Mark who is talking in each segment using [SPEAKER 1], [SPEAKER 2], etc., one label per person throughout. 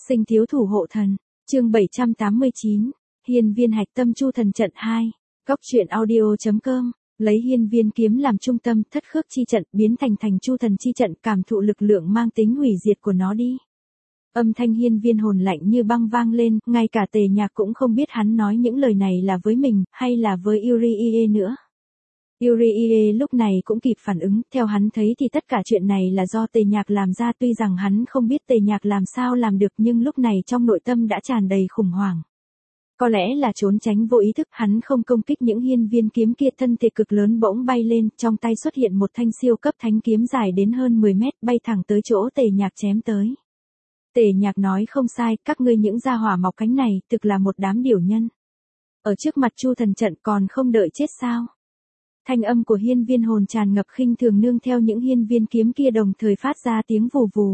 [SPEAKER 1] Sinh thiếu thủ hộ thần, chương 789, hiên viên hạch tâm chu thần trận 2, góc truyện audio.com, lấy hiên viên kiếm làm trung tâm, thất khước chi trận biến thành chu thần chi trận, cảm thụ lực lượng mang tính hủy diệt của nó đi. Âm thanh hiên viên hồn lạnh như băng vang lên, ngay cả Tề Nhạc cũng không biết hắn nói những lời này là với mình, hay là với Uriie nữa. Uriie lúc này cũng kịp phản ứng, theo hắn thấy thì tất cả chuyện này là do Tề Nhạc làm ra, tuy rằng hắn không biết Tề Nhạc làm sao làm được, nhưng lúc này trong nội tâm đã tràn đầy khủng hoảng. Có lẽ là trốn tránh vô ý thức, hắn không công kích những hiên viên kiếm kia, thân thể cực lớn bỗng bay lên, trong tay xuất hiện một thanh siêu cấp thánh kiếm dài đến hơn 10 mét, bay thẳng tới chỗ Tề Nhạc chém tới. Tề Nhạc nói không sai, các ngươi những gia hỏa mọc cánh này, thực là một đám điểu nhân. Ở trước mặt chu thần trận còn không đợi chết sao? Thanh âm của hiên viên hồn tràn ngập khinh thường, nương theo những hiên viên kiếm kia đồng thời phát ra tiếng vù vù.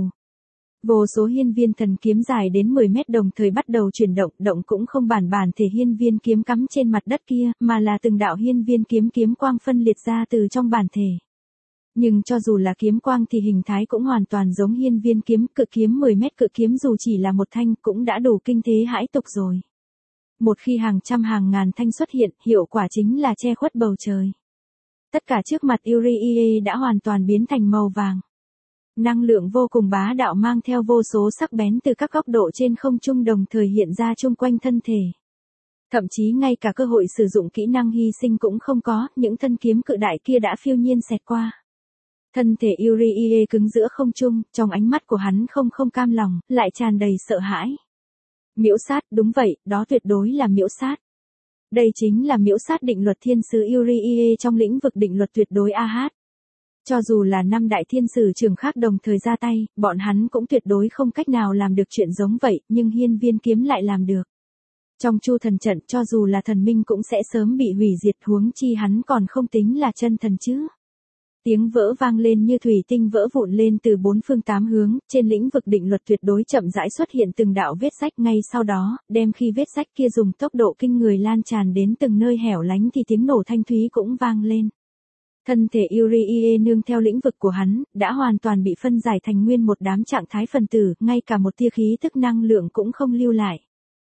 [SPEAKER 1] Vô số hiên viên thần kiếm dài đến 10 mét đồng thời bắt đầu chuyển động cũng không bản thể hiên viên kiếm cắm trên mặt đất kia, mà là từng đạo hiên viên kiếm quang phân liệt ra từ trong bản thể. Nhưng cho dù là kiếm quang thì hình thái cũng hoàn toàn giống hiên viên kiếm, cự kiếm 10 mét cự kiếm dù chỉ là một thanh cũng đã đủ kinh thế hãi tục rồi. Một khi hàng trăm hàng ngàn thanh xuất hiện, hiệu quả chính là che khuất bầu trời. Tất cả trước mặt Uriie đã hoàn toàn biến thành màu vàng. Năng lượng vô cùng bá đạo mang theo vô số sắc bén từ các góc độ trên không trung đồng thời hiện ra chung quanh thân thể. Thậm chí ngay cả cơ hội sử dụng kỹ năng hy sinh cũng không có, những thân kiếm cự đại kia đã phiêu nhiên xẹt qua. Thân thể Uriie cứng giữa không trung, trong ánh mắt của hắn không cam lòng, lại tràn đầy sợ hãi. Miễu sát, đúng vậy, đó tuyệt đối là miễu sát. Đây chính là miễu sát định luật thiên sứ Uriie trong lĩnh vực định luật tuyệt đối AH. Cho dù là 5 đại thiên sử trưởng khác đồng thời ra tay, bọn hắn cũng tuyệt đối không cách nào làm được chuyện giống vậy, nhưng hiên viên kiếm lại làm được. Trong chu thần trận cho dù là thần minh cũng sẽ sớm bị hủy diệt, huống chi hắn còn không tính là chân thần chứ. Tiếng vỡ vang lên như thủy tinh vỡ vụn lên từ bốn phương tám hướng, trên lĩnh vực định luật tuyệt đối chậm rãi xuất hiện từng đạo vết rách, ngay sau đó, đem khi vết rách kia dùng tốc độ kinh người lan tràn đến từng nơi hẻo lánh thì tiếng nổ thanh thúy cũng vang lên. Thân thể Uriie nương theo lĩnh vực của hắn, đã hoàn toàn bị phân giải thành nguyên một đám trạng thái phân tử, ngay cả một tia khí tức năng lượng cũng không lưu lại.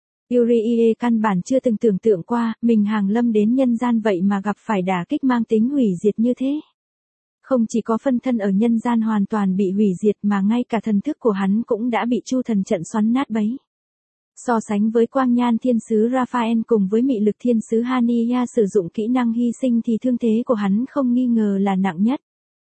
[SPEAKER 1] Uriie căn bản chưa từng tưởng tượng qua, mình hàng lâm đến nhân gian vậy mà gặp phải đả kích mang tính hủy diệt như thế. Không chỉ có phân thân ở nhân gian hoàn toàn bị hủy diệt mà ngay cả thần thức của hắn cũng đã bị chu thần trận xoắn nát bấy. So sánh với quang nhan thiên sứ Raphael cùng với mị lực thiên sứ Hania sử dụng kỹ năng hy sinh thì thương thế của hắn không nghi ngờ là nặng nhất.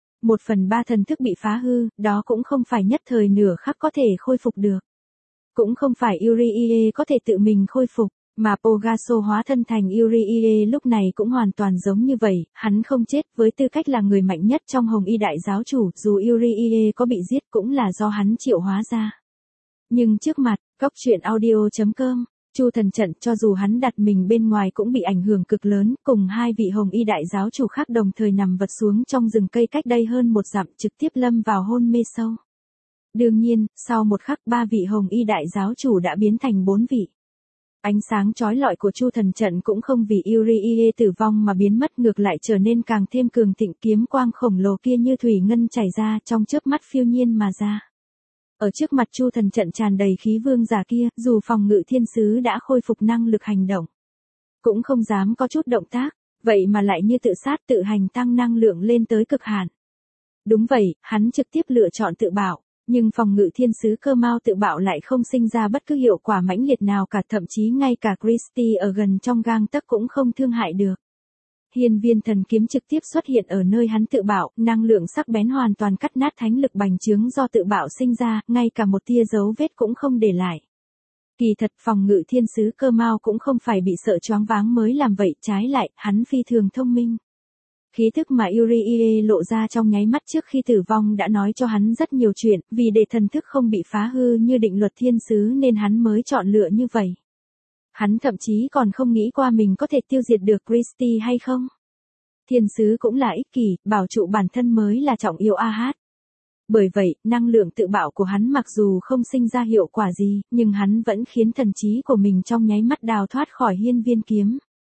[SPEAKER 1] 1/3 thần thức bị phá hư, đó cũng không phải nhất thời nửa khắc có thể khôi phục được. Cũng không phải Uriie có thể tự mình khôi phục, mà Pogaso hóa thân thành Uriie lúc này cũng hoàn toàn giống như vậy, hắn không chết, với tư cách là người mạnh nhất trong Hồng Y đại giáo chủ, dù Uriie có bị giết cũng là do hắn triệu hóa ra. Nhưng trước mặt, góc truyện audio.com, chu thần trận cho dù hắn đặt mình bên ngoài cũng bị ảnh hưởng cực lớn, cùng hai vị Hồng Y đại giáo chủ khác đồng thời nằm vật xuống trong rừng cây cách đây hơn 1 dặm, trực tiếp lâm vào hôn mê sâu. Đương nhiên, sau một khắc 3 vị Hồng Y đại giáo chủ đã biến thành 4 vị. Ánh sáng chói lọi của chu thần trận cũng không vì Uriie tử vong mà biến mất, ngược lại trở nên càng thêm cường thịnh, kiếm quang khổng lồ kia như thủy ngân chảy ra, trong chớp mắt phiêu nhiên mà ra. Ở trước mặt chu thần trận tràn đầy khí vương giả kia, dù phòng ngự thiên sứ đã khôi phục năng lực hành động, cũng không dám có chút động tác, vậy mà lại như tự sát tự hành tăng năng lượng lên tới cực hạn. Đúng vậy, hắn trực tiếp lựa chọn tự bạo. Nhưng phòng ngự thiên sứ Cơ Mao tự bạo lại không sinh ra bất cứ hiệu quả mãnh liệt nào cả, thậm chí ngay cả Christie ở gần trong gang tấc cũng không thương hại được. Hiên viên thần kiếm trực tiếp xuất hiện ở nơi hắn tự bạo, năng lượng sắc bén hoàn toàn cắt nát thánh lực bành trướng do tự bạo sinh ra, ngay cả một tia dấu vết cũng không để lại. Kỳ thật phòng ngự thiên sứ Cơ Mao cũng không phải bị sợ choáng váng mới làm vậy, trái lại, hắn phi thường thông minh. Khí thức mà Uriie lộ ra trong nháy mắt trước khi tử vong đã nói cho hắn rất nhiều chuyện, vì để thần thức không bị phá hư như định luật thiên sứ nên hắn mới chọn lựa như vậy. Hắn thậm chí còn không nghĩ qua mình có thể tiêu diệt được Christie hay không. Thiên sứ cũng là ích kỷ, bảo trụ bản thân mới là trọng yếu AH. Bởi vậy, năng lượng tự bạo của hắn mặc dù không sinh ra hiệu quả gì, nhưng hắn vẫn khiến thần trí của mình trong nháy mắt đào thoát khỏi hiên viên kiếm.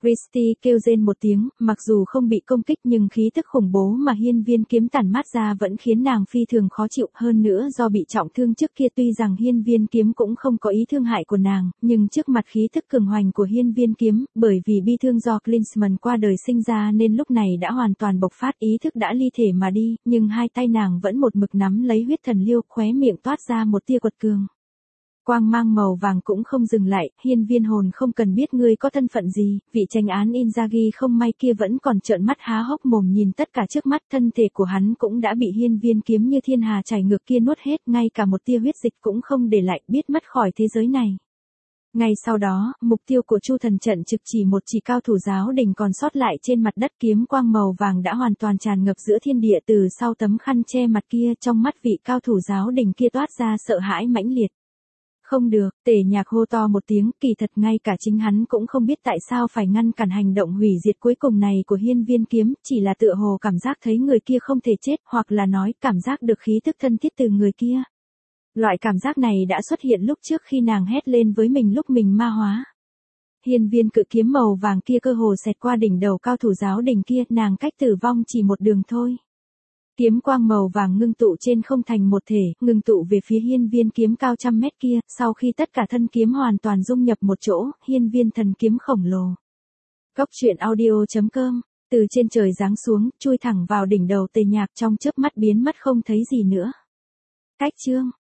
[SPEAKER 1] Christy kêu rên một tiếng, mặc dù không bị công kích nhưng khí tức khủng bố mà hiên viên kiếm tản mát ra vẫn khiến nàng phi thường khó chịu, hơn nữa do bị trọng thương trước kia tuy rằng hiên viên kiếm cũng không có ý thương hại của nàng, nhưng trước mặt khí tức cường hoành của hiên viên kiếm, bởi vì bi thương do Klinsmann qua đời sinh ra nên lúc này đã hoàn toàn bộc phát, ý thức đã ly thể mà đi, nhưng hai tay nàng vẫn một mực nắm lấy huyết thần liêu, khóe miệng toát ra một tia quật cường. Quang mang màu vàng cũng không dừng lại, hiên viên hồn không cần biết ngươi có thân phận gì, vị chánh án Inzaghi không may kia vẫn còn trợn mắt há hốc mồm nhìn tất cả trước mắt, thân thể của hắn cũng đã bị hiên viên kiếm như thiên hà chảy ngược kia nuốt hết, ngay cả một tia huyết dịch cũng không để lại, biết mất khỏi thế giới này. Ngay sau đó, mục tiêu của Chu Thần trận trực chỉ một chỉ cao thủ giáo đình còn sót lại trên mặt đất, kiếm quang màu vàng đã hoàn toàn tràn ngập giữa thiên địa từ sau tấm khăn che mặt kia, trong mắt vị cao thủ giáo đình kia toát ra sợ hãi mãnh liệt. Không được, Tề Nhạc hô to một tiếng, kỳ thật ngay cả chính hắn cũng không biết tại sao phải ngăn cản hành động hủy diệt cuối cùng này của hiên viên kiếm, chỉ là tựa hồ cảm giác thấy người kia không thể chết, hoặc là nói cảm giác được khí tức thân thiết từ người kia. Loại cảm giác này đã xuất hiện lúc trước khi nàng hét lên với mình lúc mình ma hóa. Hiên viên cự kiếm màu vàng kia cơ hồ xẹt qua đỉnh đầu cao thủ giáo đình kia, nàng cách tử vong chỉ một đường thôi. Kiếm quang màu vàng ngưng tụ trên không thành một thể, ngưng tụ về phía hiên viên kiếm cao trăm mét kia, sau khi tất cả thân kiếm hoàn toàn dung nhập một chỗ, hiên viên thần kiếm khổng lồ. Góc truyện audio.com, từ trên trời giáng xuống, chui thẳng vào đỉnh đầu Tề Nhạc, trong chớp mắt biến mất không thấy gì nữa. Cách chương